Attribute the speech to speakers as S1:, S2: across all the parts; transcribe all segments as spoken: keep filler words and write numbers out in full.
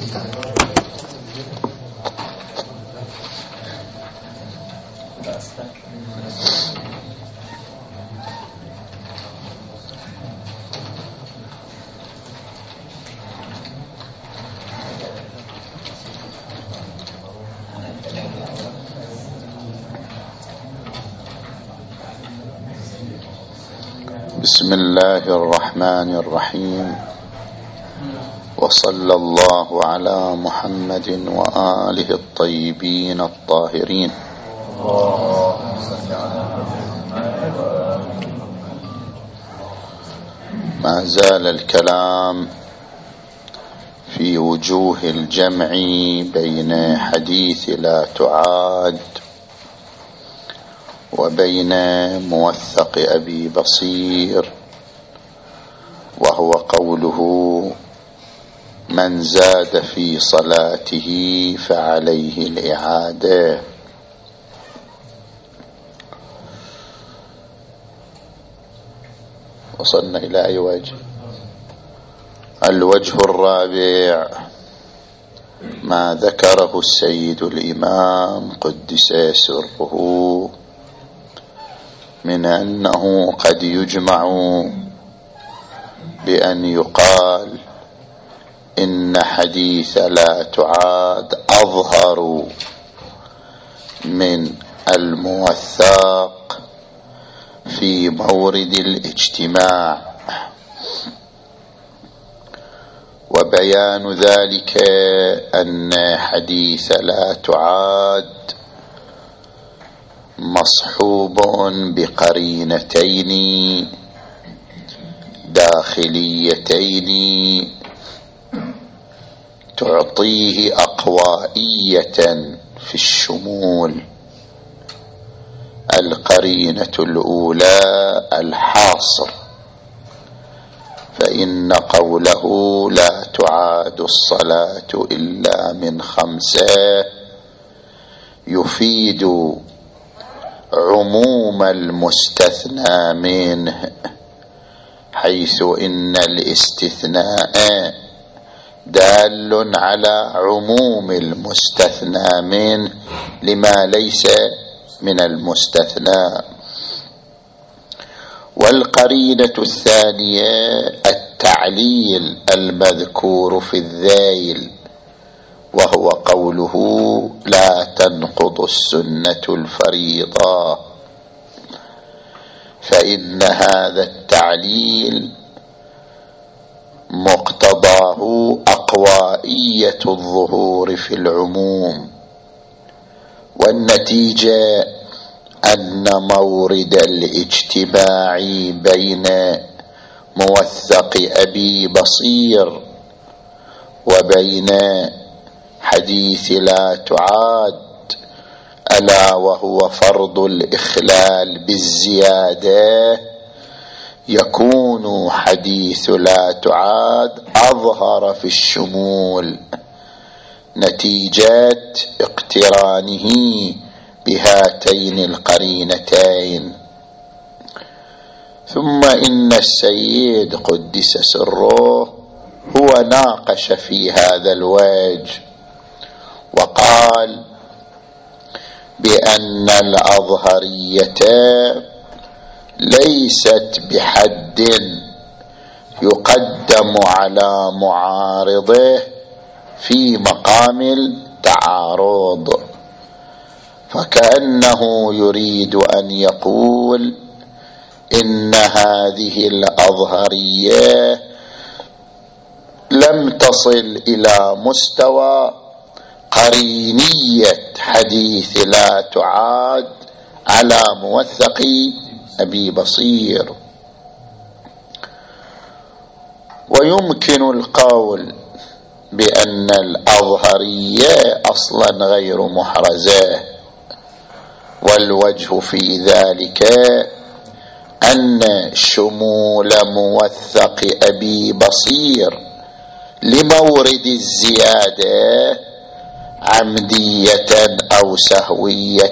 S1: بسم الله الرحمن الرحيم، وصلى الله على محمد وآله الطيبين الطاهرين. ما زال الكلام في وجوه الجمع بين حديث لا تعاد وبين موثق أبي بصير، وهو قوله: من زاد في صلاته فعليه الإعادة. وصلنا إلى أي وجه؟ الوجه الرابع ما ذكره السيد الإمام قدس سره من أنه قد يجمع بأن يقال إن حديث لا تعاد أظهر من الموثق في مورد الاجتماع، وبيان ذلك أن حديث لا تعاد مصحوب بقرينتين داخليتين تعطيه أقوائية في الشمول. القرينة الأولى الحاصر، فإن قوله لا تعاد الصلاة إلا من خمسة يفيد عموم المستثنى منه، حيث إن الاستثناء دال على عموم المستثنى منه لما ليس من المستثنى. والقرينة الثانية التعليل المذكور في الذيل، وهو قوله لا تنقض السنة الفريضة، فإن هذا التعليل مقتضاه أقوائية الظهور في العموم، والنتيجة أن مورد الاجتماع بين موثق أبي بصير وبين حديث لا تعاد ألا وهو فرض الإخلال بالزيادة، يكون حديث لا تعاد أظهر في الشمول نتيجة اقترانه بهاتين القرينتين. ثم إن السيد قدس سره هو ناقش في هذا الوجه وقال بأن الأظهرية ليست بحد يقدم على معارضه في مقام التعارض، فكأنه يريد أن يقول إن هذه الأظهرية لم تصل إلى مستوى قرينية حديث لا تعاد على موثق أبي بصير. ويمكن القول بأن الأظهرية أصلا غير محرزة، والوجه في ذلك أن شمول موثق أبي بصير لمورد الزيادة عمدية أو سهوية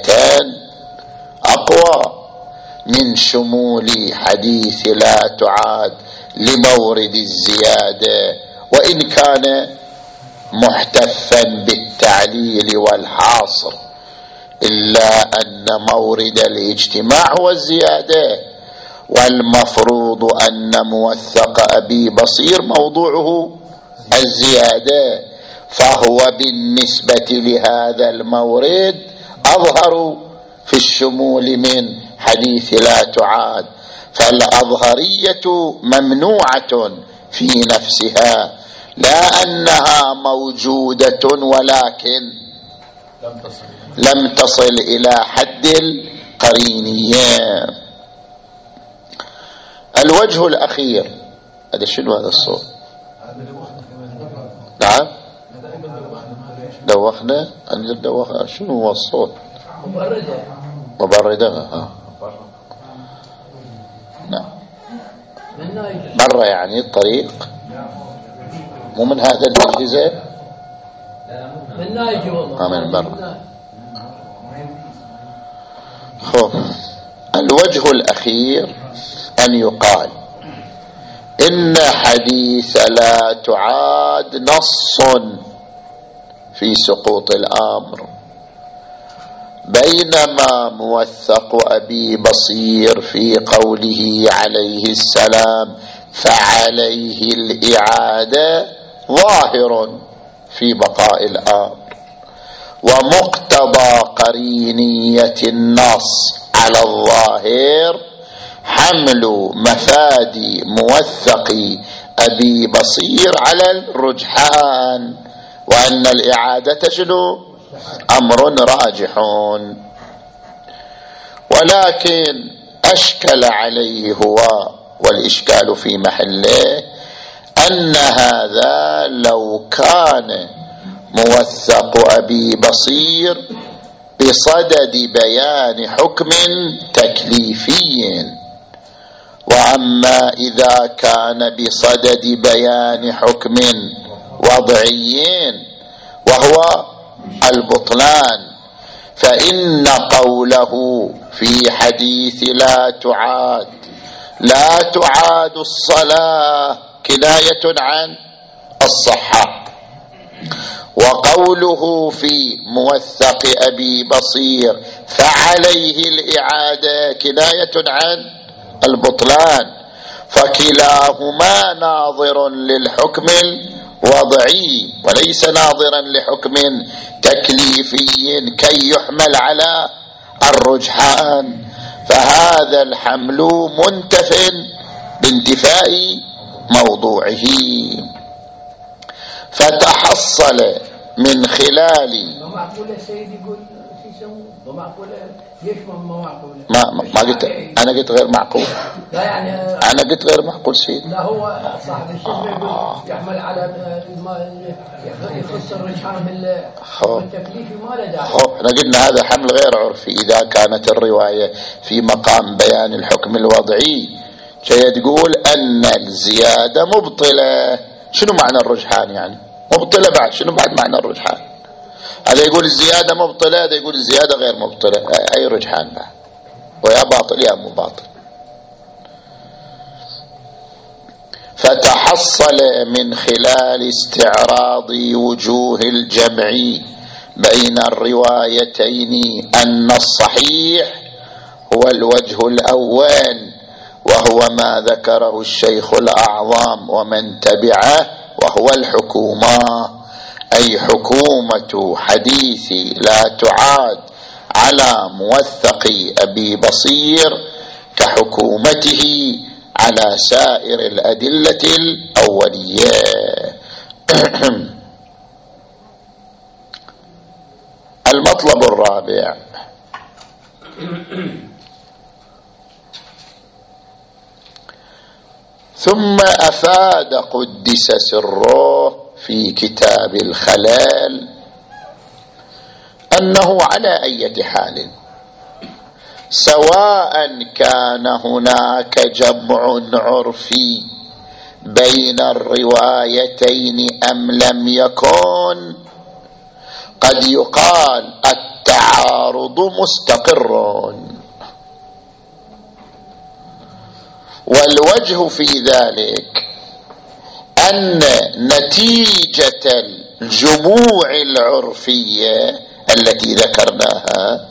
S1: أقوى من شمول حديث لا تعاد لمورد الزيادة، وإن كان محتفا بالتعليل والحاصر، إلا أن مورد الاجتماع هو الزيادة، والمفروض أن موثق أبي بصير موضوعه الزيادة، فهو بالنسبة لهذا المورد أظهر في الشمول من حديث لا تعاد، فالأظهرية ممنوعة في نفسها، لا أنها موجودة ولكن لم تصل إلى حد القرينية. الوجه الأخير هذا شنو هذا الصوت؟ نعم دوخنا أن دوخنا. شنو هو الصوت؟ مبردة مبردة ها. نعم مرة يعني الطريق مو من هذا الأجهزة من نايجي والله من برا. خب الوجه الأخير أن يقال إن حديث لا تعاد نص في سقوط الأمر، بينما موثق أبي بصير في قوله عليه السلام فعليه الإعادة ظاهر في بقاء الأمر، ومقتضى قرينية النص على الظاهر حمل مفاد موثق أبي بصير على الرجحان، وأن الإعادة شنو؟ أمر راجحون. ولكن أشكل عليه هو، والإشكال في محله، أن هذا لو كان موثق أبي بصير بصدد بيان حكم تكليفي، وأما إذا كان بصدد بيان حكم وضعي وهو البطلان، فإن قوله في حديث لا تعاد لا تعاد الصلاة كناية عن الصحة، وقوله في موثق أبي بصير فعليه الإعادة كناية عن البطلان، فكلاهما ناظر للحكم الوضعي وليس ناظرا لحكم تكليفي كي يحمل على الرجحان، فهذا الحمل منتف بانتفاء موضوعه. فتحصل من خلال
S2: ما معقولة سيد يقول شو يسموه ما معقولة ليش ما معقولة
S1: ما ما قلت أنا قلت غير معقول.
S2: لا يعني
S1: أنا قلت غير معقول سيد.
S2: لا هو صاحب الشجرة يقول يحمل على ما يخص الرجحان بالتكليف ما له داعي.
S1: احنا قلنا هذا حمل غير عرفي إذا كانت الرواية في مقام بيان الحكم الوضعي، جاي تقول أن الزيادة مبطلة. شنو معنى الرجحان يعني؟ مبطلة بعد شنو بعد معنى الرجحان؟ هذا يقول الزيادة مبطلة، هذا يقول الزيادة غير مبطلة، أي رجحان بعد؟ ويا باطل يا مو باطل. فتحصل من خلال استعراض وجوه الجمع بين الروايتين أن الصحيح هو الوجه الأول، وهو ما ذكره الشيخ الأعظم ومن تبعه، وهو الحكومة، أي حكومة حديث لا تعاد على موثق أبي بصير كحكومته على سائر الأدلة الأولية. المطلب الرابع ثم أفاد قدس سره في كتاب الخلال أنه على أي حال سواء كان هناك جمع عرفي بين الروايتين أم لم يكن، قد يقال التعارض مستقر، والوجه في ذلك أن نتيجة الجموع العرفية التي ذكرناها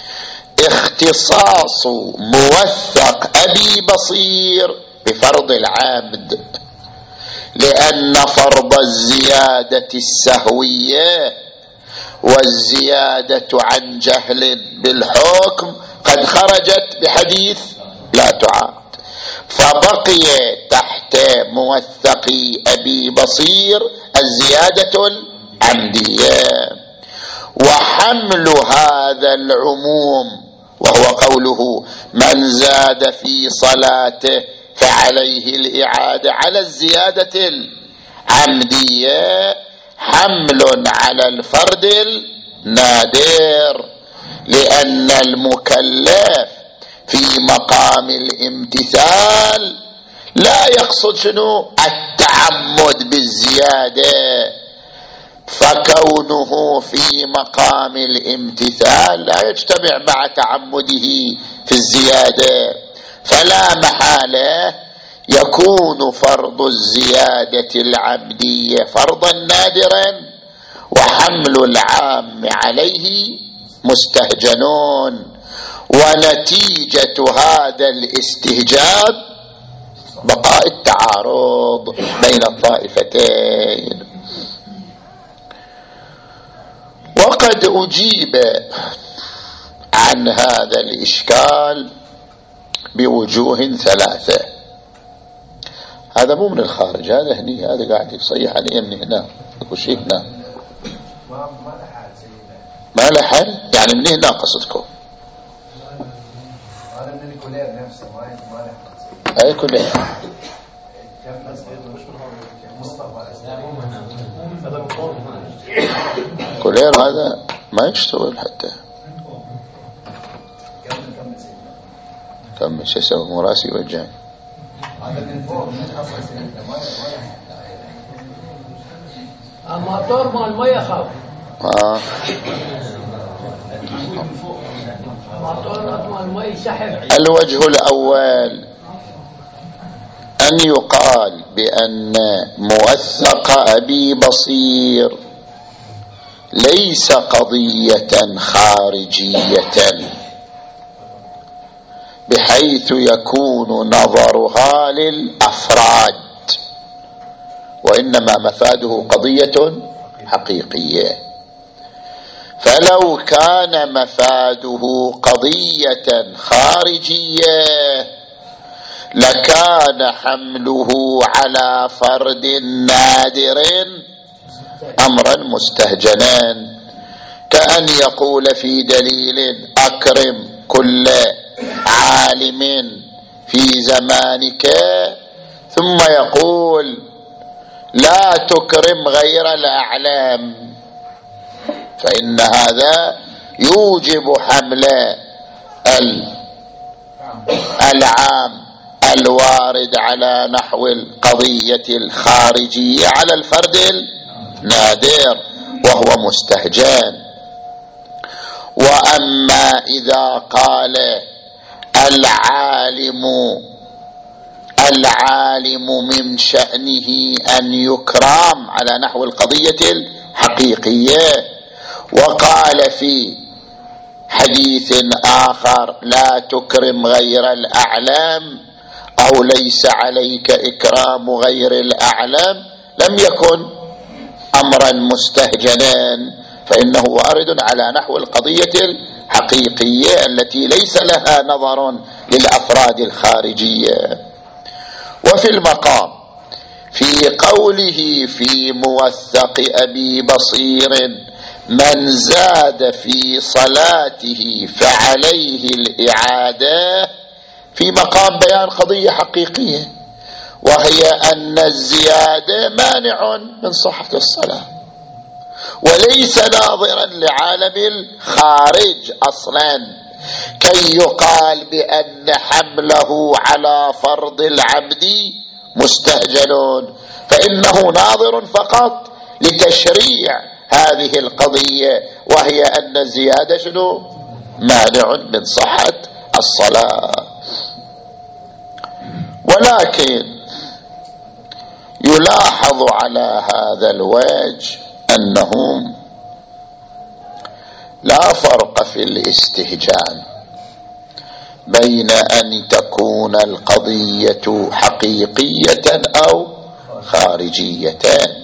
S1: اختصاص موثق أبي بصير بفرض العمد، لأن فرض الزيادة السهوية والزيادة عن جهل بالحكم قد خرجت بحديث لا تعاد، فبقي تحت موثق أبي بصير الزيادة العمدية. وحمل هذا العموم وهو قوله من زاد في صلاته فعليه الإعادة على الزيادة العمدية حمل على الفرد النادر، لأن المكلف في مقام الامتثال لا يقصد شنو التعمد بالزيادة، فكونه في مقام الامتثال لا يجتمع مع تعمده في الزيادة، فلا محالة يكون فرض الزيادة العبدية فرضا نادرا وحمل العام عليه مستهجنون. ونتيجة هذا الاستهجان بقاء التعارض بين الطائفتين. وقد أجيب عن هذا الإشكال بوجوه ثلاثة. هذا مو من الخارج، هذا هني، هذا قاعد يصيح عليه من هنا، يقول شيء هنا ما له حل، يعني من هنا قصدكم أي كلير كلير هذا ما يشتغل حتى كم شو يسوي مو راسي وجهي.
S2: الموتور مال ما يخاف
S1: اه
S2: الموتور مال ما يسحب.
S1: الوجه الأول أن يقال بأن موثق أبي بصير ليس قضية خارجية بحيث يكون نظرها للأفراد، وإنما مفاده قضية حقيقية. فلو كان مفاده قضية خارجية لكان حمله على فرد نادر أمرا مستهجنا، كأن يقول في دليل أكرم كل عالم في زمانك ثم يقول لا تكرم غير الأعلام، فإن هذا يوجب حمل العام الوارد على نحو القضية الخارجية على الفرد النادر وهو مستهجن. وأما إذا قال العالم العالم من شأنه أن يكرم على نحو القضية الحقيقية، وقال في حديث آخر لا تكرم غير الأعلام أو ليس عليك إكرام غير الأعلام، لم يكن أمرا مستهجنا، فإنه وارد على نحو القضية الحقيقية التي ليس لها نظر للأفراد الخارجية. وفي المقام في قوله في موثق أبي بصير من زاد في صلاته فعليه الإعادة، في مقام بيان قضية حقيقية، وهي أن الزيادة مانع من صحة الصلاة وليس ناظرا لعالم الخارج أصلا، كي يقال بأن حمله على فرض العبد مستهجن، فإنه ناظر فقط لتشريع هذه القضية، وهي أن الزيادة شنو مانع من صحة الصلاة. ولكن يلاحظ على هذا الوجه أنه لا فرق في الاستهجان بين أن تكون القضية حقيقية أو خارجية،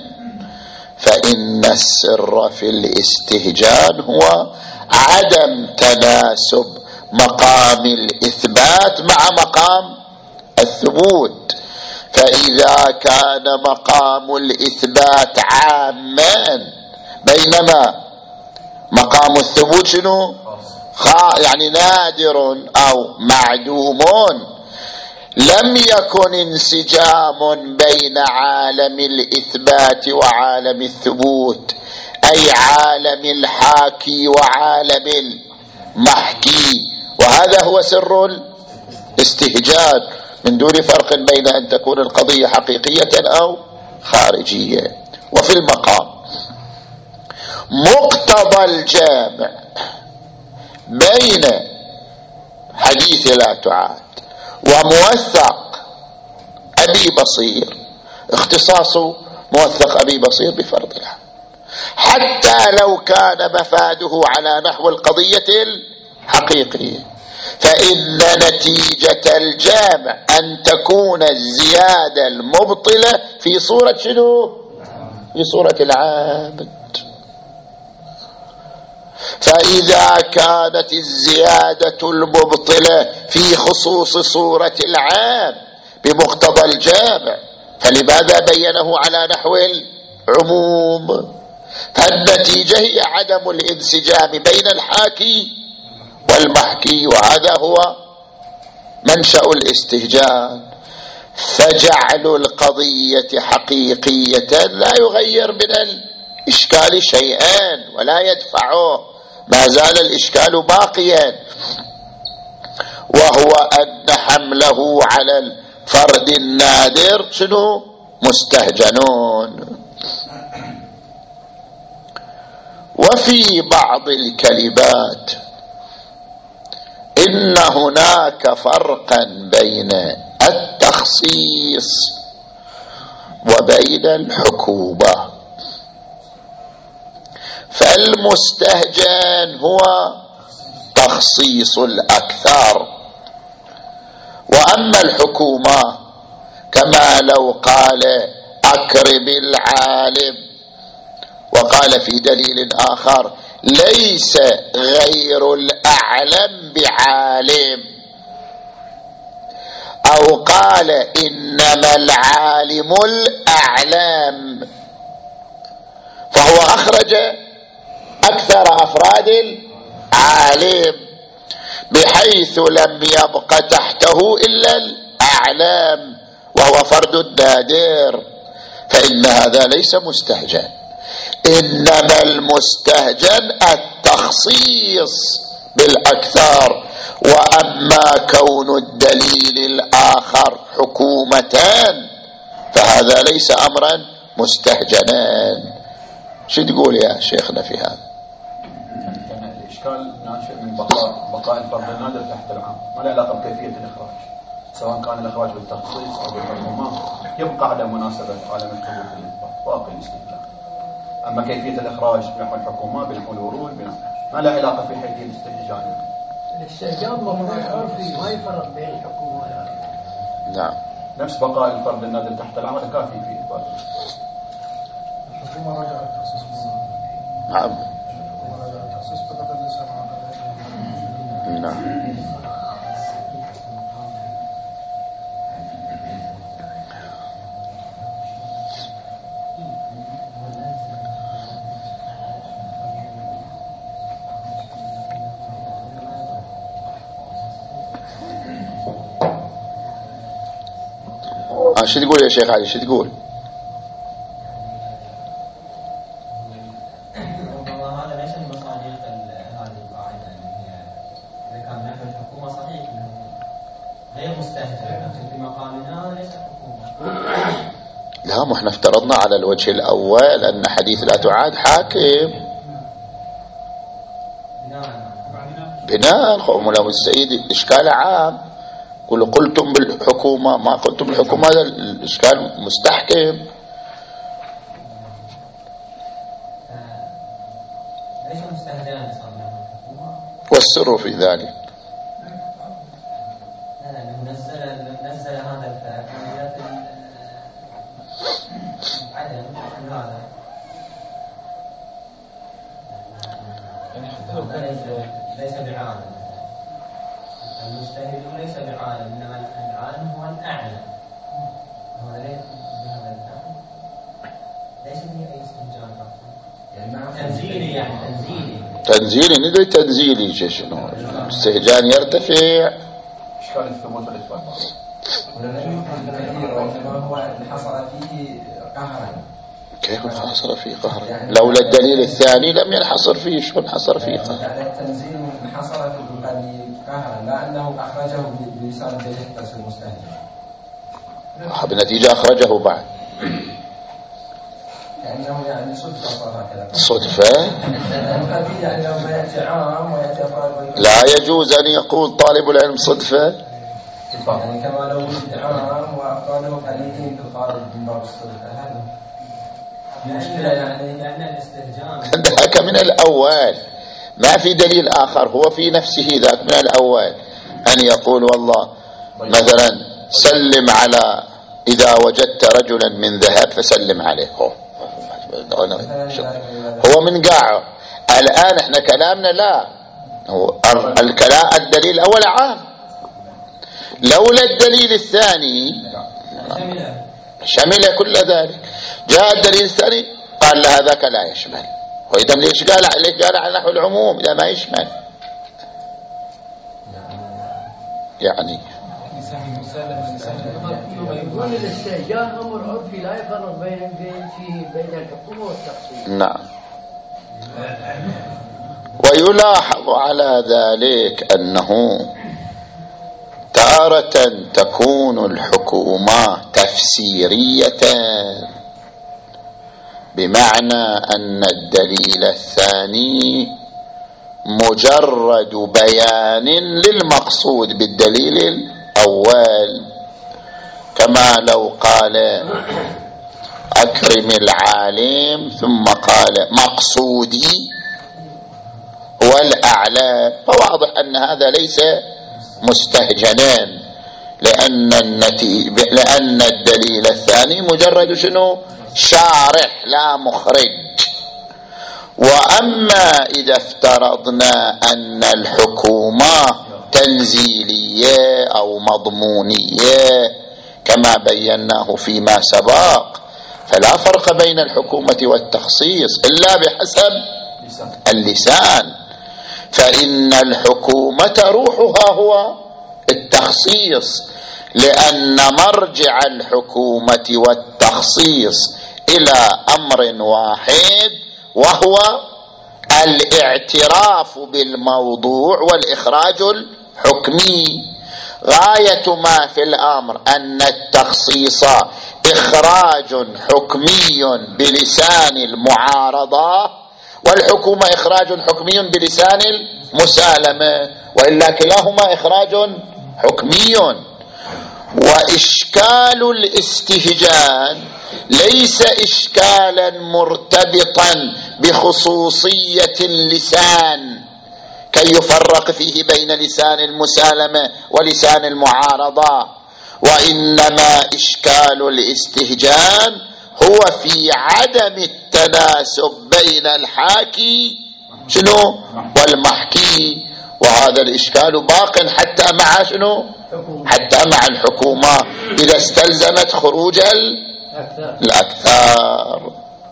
S1: فإن السر في الاستهجان هو عدم تناسب مقام الإثبات مع مقام الثبوت. فإذا كان مقام الإثبات عاما بينما مقام الثبوت شنو؟ يعني نادر أو معدوم، لم يكن انسجام بين عالم الإثبات وعالم الثبوت، أي عالم الحاكي وعالم المحكي، وهذا هو سر الاستهجان، من دون فرق بين أن تكون القضية حقيقية أو خارجية. وفي المقام مقتضى الجامع بين حديث لا تعاد وموثق أبي بصير، اختصاص موثق أبي بصير بفرض العام، حتى لو كان مفاده على نحو القضية الحقيقية، فإن نتيجة الجامع أن تكون الزيادة المبطلة في صورة شنو؟ في صورة العابد. فإذا كانت الزيادة المبطلة في خصوص صورة العام بمقتضى الجامع، فلماذا بينه على نحو العموم؟ فالنتيجة هي عدم الانسجام بين الحاكي والمحكي، وهذا هو منشأ الاستهجان. فجعل القضية حقيقية لا يغير من الإشكال شيئا ولا يدفعه، ما زال الإشكال باقيا، وهو أن حمله على الفرد النادر شنو؟ مستهجنون. وفي بعض الكلمات إن هناك فرقا بين التخصيص وبين الحكومة، فالمستهجن هو تخصيص الأكثر، وأما الحكومة كما لو قال أكرم العالم، وقال في دليل آخر ليس غير الأعلم بعالم، أو قال إنما العالم الأعلم، فهو أخرج أكثر أفراد العالم بحيث لم يبق تحته إلا الأعلام وهو فرد نادر، فإن هذا ليس مستهجن، إنما المستهجن التخصيص بالأكثر. وأما كون الدليل الآخر حكومتان فهذا ليس أمرا مستهجنان. شو تقول يا شيخنا في هذا؟
S3: يعني الإشكال ناشئ من بقاء بقاء الفرد النادر تحت العام، ما له علاقة بكيفية الإخراج، سواء كان الإخراج بالتخصيص أو بالحكومة، يبقى عدم مناسبة عالم الثبوت للإثبات باقي الاستدلال. أما كيفية الإخراج بنحو الحكومة بنحو الورود ما له علاقة في حيث الاستهجان.
S2: الاستهجان مفروض عرفي ما يفرق بين الحكومة والعالم.
S1: نعم،
S3: نفس بقاء الفرد النادر تحت العام هذا كافي في إثبات
S4: الحكومة راجعت التخصيص.
S1: نعم
S4: الحكومة راجعت التخصيص فقط ليس معقد.
S1: نعم. آه شو تقول يا شيخ علي؟ شو تقول؟
S5: هذا ليس من مصادر هذه القاعدة، إذا كان نحن الحكومة صحيح غير مستهجن، لكن في مقامنا ليس حكومة.
S1: لا، ما احنا افترضنا على الوجه الأول أن حديث لا تعاد حاكم بناء قوم له السيد إشكال عام. قل قلتم بالحكومة ما قلتم بالحكومة، هذا الإشكال مستحكم.
S5: ليس مستهجان صار
S1: والسر في ذلك
S5: لا لا نزل نزل هذا الفعل من عدم هذا
S4: يعني حتى لو كان
S5: ليس بعالم المجتهد ليس بعالم انما العالم هو الاعلى هذا ليس بهذا الفعل ليس به اي استنجام يعني تنزيلي يعني تنزيلي
S1: تنزيلي ندري تنزيلي شنو استهجان يرتفع
S3: اشكال الثبوت والاثبات
S6: ولم يكن كثير وانما هو اللي حصل فيه قهرا.
S1: كيف حصل فيه قهرا؟ يعني لولا الدليل الثاني لم ينحصر فيه. شلون حصر فيه قهرا؟
S6: يعني التنزيل حصل فيه قهرا لا انه اخرجه بلسان الدليل بس المستهجن
S1: بنتيجة اخرجه بعد
S6: كأنه يعني صدفة صار هكذا
S1: صدفة.
S6: يعني لو يأتي عام ويأتي أفراد
S1: لا يجوز أن يقول طالب العلم صدفة
S6: يعني كما لو وجد عام وأفراده قليلين في الخارج من باب الصدفة هذا مشكلة يعني لأن الاستهجان
S1: ذاك من الأول ما في دليل آخر هو في نفسه ذاك من الأول أن يقول والله مثلا سلم على إذا وجدت رجلا من ذهب فسلم عليه هو هو من قاعه. الآن احنا كلامنا لا هو الكلام الدليل الأول عام لولا الدليل الثاني شمل كل ذلك. جاء الدليل الثاني قال لا هذاك لا يشمل. وإذا ليش قال ليش قال على نحو العموم إذا ما يشمل يعني
S2: يقول الاستهجان امر عرفي لا يفرق بين بين فيه بين الحكومه والتخصيص.
S1: نعم. ويلاحظ على ذلك أنه تارة تكون الحكومة تفسيرية بمعنى أن الدليل الثاني مجرد بيان للمقصود بالدليل الأول كما لو قال أكرم العالم ثم قال مقصودي هو الأعلى فواضح أن هذا ليس مستهجنان لأن النتيجة لأن الدليل الثاني مجرد شنو شارح لا مخرج. وأما إذا افترضنا أن الحكومة تنزيلية أو مضمونية كما بيناه فيما سبق فلا فرق بين الحكومة والتخصيص إلا بحسب اللسان. فإن الحكومة روحها هو التخصيص لأن مرجع الحكومة والتخصيص إلى أمر واحد وهو الاعتراف بالموضوع والإخراج الحكمي. غاية ما في الأمر أن التخصيص إخراج حكمي بلسان المعارضة والحكومة إخراج حكمي بلسان المسالمة وإلا كلاهما إخراج حكمي. وإشكال الاستهجان ليس إشكالا مرتبطا بخصوصية اللسان كي يفرق فيه بين لسان المسالمة ولسان المعارضة وإنما إشكال الاستهجان هو في عدم التناسب بين الحاكي شنو والمحكي. وهذا الإشكال باق حتى مع شنو حتى مع الحكومة إذا استلزمت خروج الأكثر.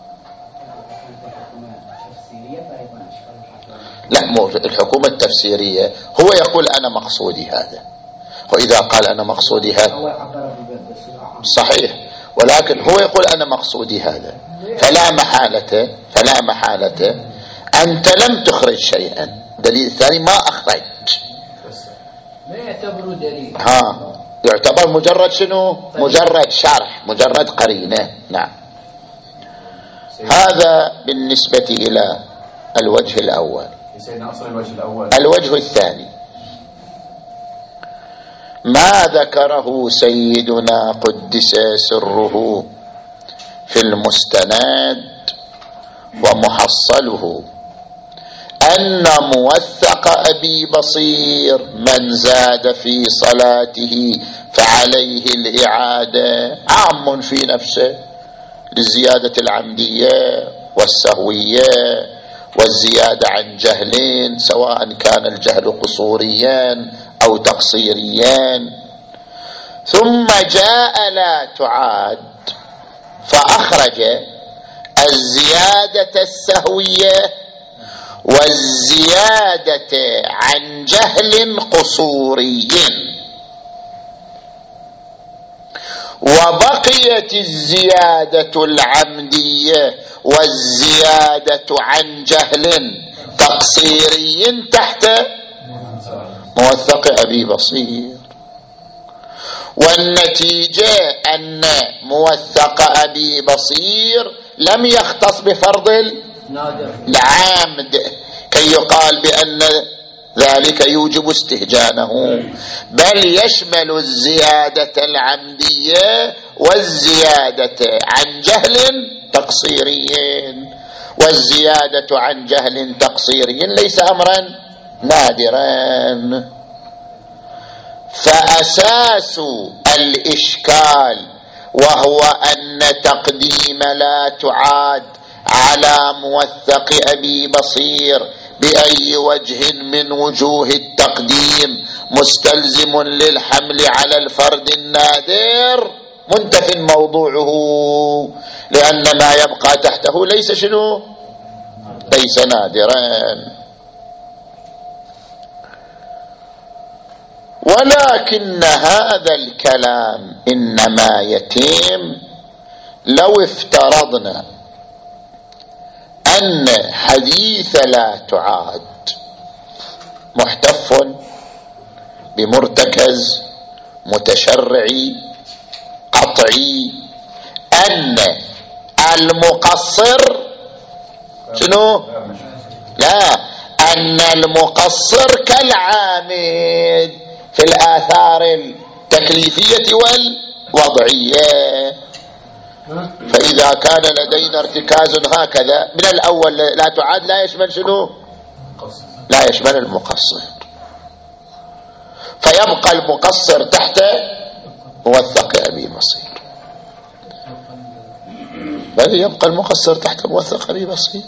S1: لا مو الحكومة التفسيرية هو يقول أنا مقصودي هذا وإذا قال أنا مقصودي هذا صحيح ولكن هو يقول أنا مقصودي هذا فلا محالة فلا محالة أنت لم تخرج شيئا. دليل الثاني ما أخرج
S2: ما يعتبر دليل
S1: ها يعتبر مجرد شنو مجرد شرح مجرد قرينة. نعم. هذا بالنسبة إلى الوجه الأول. الوجه الثاني ما ذكره سيدنا قدس سره في المستند ومحصله أن موثق أبي بصير من زاد في صلاته فعليه الإعادة عام في نفسه للزيادة العمدية والسهوية والزيادة عن جهلين، سواء كان الجهل قصوريا أو تقصيريا. ثم جاء لا تعاد فأخرج الزيادة السهوية والزيادة عن جهل قصوري، وبقيت الزيادة العمدية والزيادة عن جهل تقصيري تحت موثق أبي بصير. والنتيجة أن موثق أبي بصير لم يختص بفرض العامد كي يقال بأن ذلك يوجب استهجانه، بل يشمل الزيادة العمدية والزيادة عن جهل تقصيري، والزيادة عن جهل تقصيري ليس أمرا نادرا. فأساس الإشكال وهو أن تقديم لا تعاد على موثق أبي بصير بأي وجه من وجوه التقديم مستلزم للحمل على الفرد النادر منتف موضوعه، لأن ما يبقى تحته ليس شنو؟ ليس نادرا. ولكن هذا الكلام إنما يتم لو افترضنا أن حديث لا تعاد محتف بمرتكز متشرعي قطعي، أن المقصر شنو؟ لا، أن المقصر كالعامد في الآثار التكليفية والوضعية. فإذا كان لدينا ارتكاز هكذا من الأول لا تعاد لا يشمل شنو؟ لا يشمل المقصر، فيبقى المقصر تحت موثق أبي بصير، بل يبقى المقصر تحت موثق أبي بصير.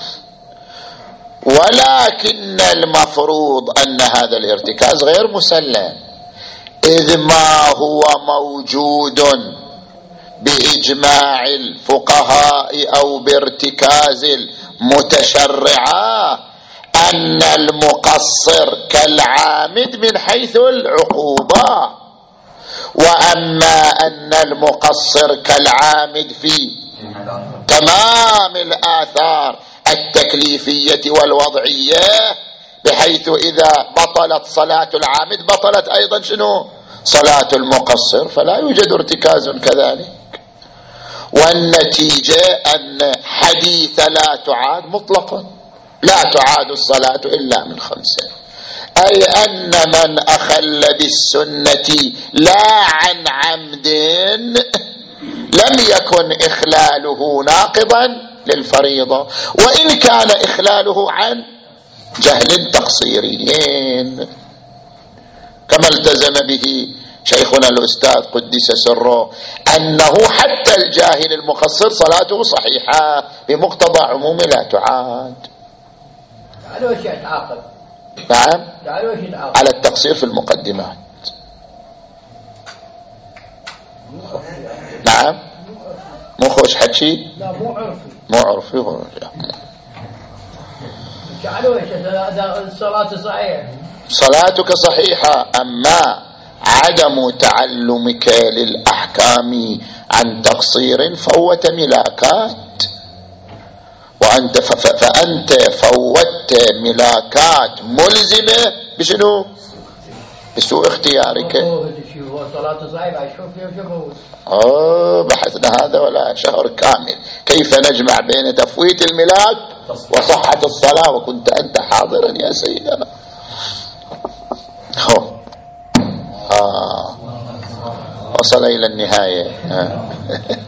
S1: ولكن المفروض أن هذا الارتكاز غير مسلم، إذ ما هو موجود بإجماع الفقهاء أو بارتكاز المتشرعة أن المقصر كالعامد من حيث العقوبة، وأما أن المقصر كالعامد في تمام الآثار التكليفية والوضعية، بحيث إذا بطلت صلاة العامد بطلت أيضا شنو؟ صلاة المقصر، فلا يوجد ارتكاز كذلك. والنتيجة أن حديث لا تعاد مطلقا، لا تعاد الصلاة إلا من خمسة، أي أن من أخل بالسنة لا عن عمد لم يكن إخلاله ناقضا للفريضة، وإن كان إخلاله عن جهل تقصيريين، كما التزم به شيخنا الأستاذ قدس سره أنه حتى الجاهل المقصر صلاته صحيحة بمقتضى عموم لا تعاد.
S2: تعالوا وش يتعاقب؟
S1: نعم،
S2: تعالوا وش يتعاقب؟
S1: على التقصير في المقدمات. نعم، مو خوش حكي،
S2: لا مو عرفي،
S1: مو عرفي هو.
S2: تعالوا وش الصلاة صحيحة،
S1: صلاتك صحيحة، أما عدم تعلمك للأحكام عن تقصير فوت ملاكات، وأنت فأنت فوت ملاكات ملزمة بشنو؟ بسوء اختيارك. أوه بحثنا هذا ولا شهر كامل كيف نجمع بين تفويت الملاك وصحة الصلاة، وكنت أنت حاضرا يا سيدنا. هو آه. وصل إلى النهاية آه.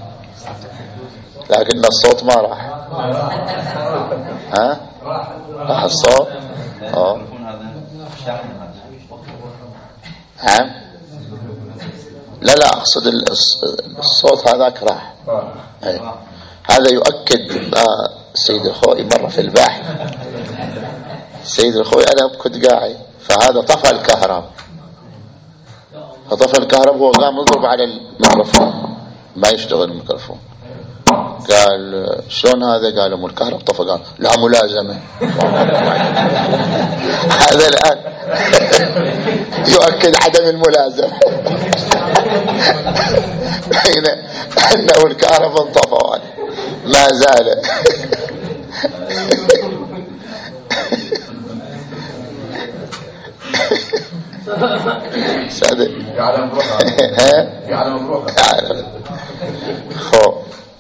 S1: لكن الصوت ما راح. ها؟ راح الصوت. اه نعم. لا لا اقصد الصوت هذاك راح. هذا يؤكد سيد الخوئي مرة في البحث. سيد الخوئي انا كنت قاعد فهذا طفى الكهرب، فطفى الكهرب هو قام يضرب على الميكروفون ما يشتغل الميكروفون. قال شلون هذا؟ قال مو الكهرب طفى. قال لا ملازمة. هذا الآن يؤكد عدم الملازمة بين أنه الكهرب انطفى ما زال. صادق
S3: يعلم روحه يعلم روحه
S1: خو.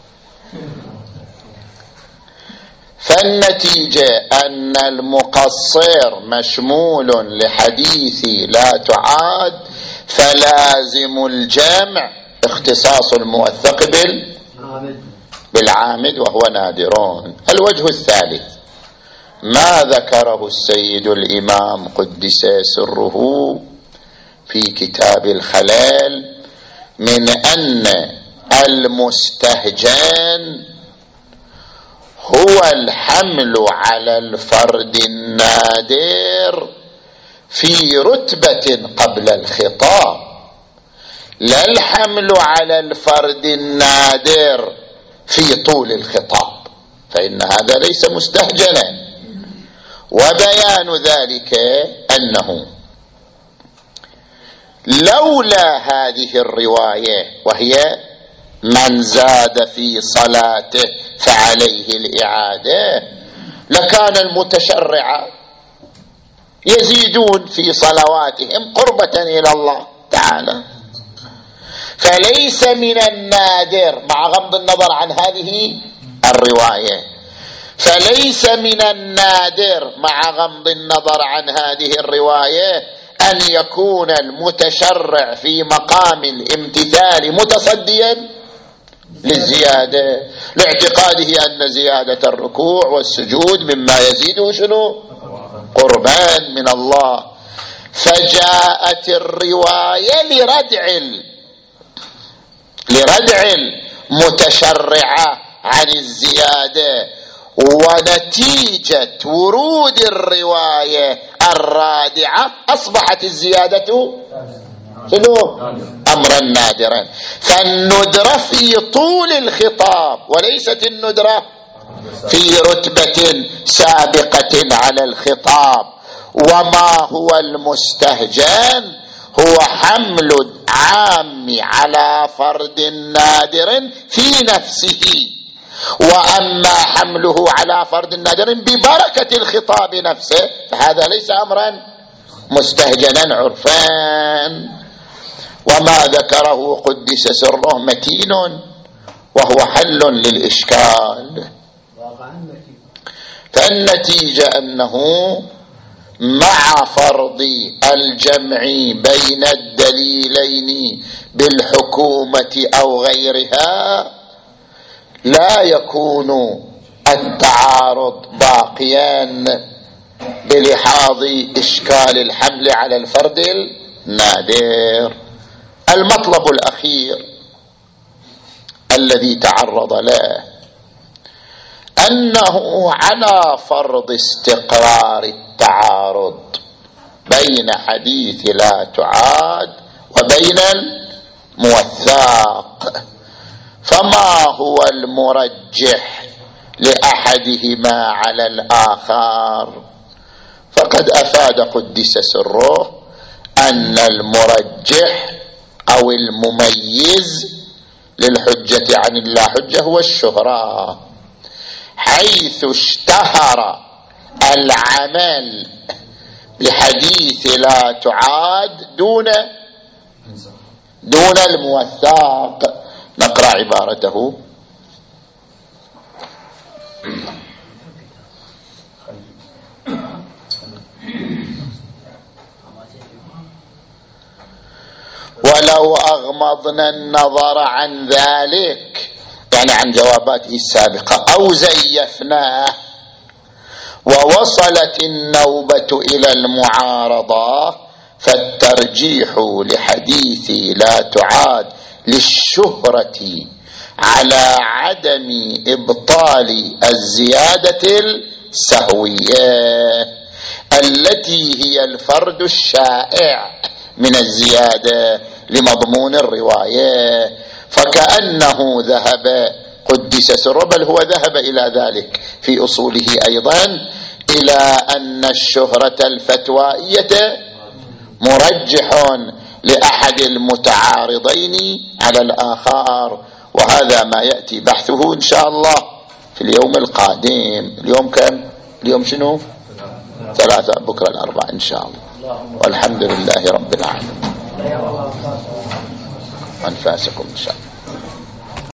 S1: فالنتيجة أن المقصر مشمول لحديث لا تعاد، فلازم الجمع اختصاص الموثق بال بالعامد وهو نادرون. الوجه الثالث ما ذكره السيد الإمام قدس سره في كتاب الخلال من أن المستهجان هو الحمل على الفرد النادر في رتبة قبل الخطاب، لا الحمل على الفرد النادر في طول الخطاب، فإن هذا ليس مستهجنا. وبيان ذلك أنه لولا هذه الرواية وهي من زاد في صلاته فعليه الإعادة لكان المتشرع يزيدون في صلواتهم قربة إلى الله تعالى. فليس من النادر مع غض النظر عن هذه الرواية، فليس من النادر مع غض النظر عن هذه الرواية أن يكون المتشرع في مقام الامتثال متصديا للزيادة لاعتقاده أن زيادة الركوع والسجود مما يزيده شنو؟ قربان من الله. فجاءت الرواية لردع لردع المتشرعة عن الزيادة، ونتيجة ورود الرواية الرادعة أصبحت الزيادة شنو؟ أمرا نادرا. فالندرة في طول الخطاب وليست الندرة في رتبة سابقة على الخطاب. وما هو المستهجان هو حمل العام على فرد نادر في نفسه، وأما حمله على فرد نادر ببركة الخطاب نفسه فهذا ليس أمرا مستهجنا عرفان. وما ذكره قدس سره متين وهو حل للإشكال. فالنتيجة أنه مع فرض الجمع بين الدليلين بالحكومة أو غيرها لا يكون التعارض باقيا بلحاظ إشكال الحمل على الفرد النادر. المطلب الأخير الذي تعرض له أنه على فرض استقرار التعارض بين حديث لا تعاد وبين الموثاق، فما هو المرجح لأحدهما على الآخر؟ فقد أفاد قدس سره أن المرجح أو المميز للحجة عن اللا حجة هو الشهرة، حيث اشتهر العمل بحديث لا تعاد دون دون الموثاق. نقرأ عبارته: ولو أغمضنا النظر عن ذلك، يعني عن جواباته السابقة، أو زيفناه ووصلت النوبة إلى المعارضة فالترجيح لحديثي لا تعاد للشهرة على عدم إبطال الزيادة السهوية التي هي الفرد الشائع من الزيادة لمضمون الرواية، فكأنه ذهب قدس سره، بل هو ذهب إلى ذلك في أصوله أيضا، إلى أن الشهرة الفتوائية مرجح لأحد المتعارضين على الآخر، وهذا ما يأتي بحثه إن شاء الله في اليوم القادم. اليوم كم؟ اليوم شنو؟ ثلاثة، بكرة الأربعاء إن شاء الله. والحمد لله رب العالمين. أنفاسكم إن شاء الله.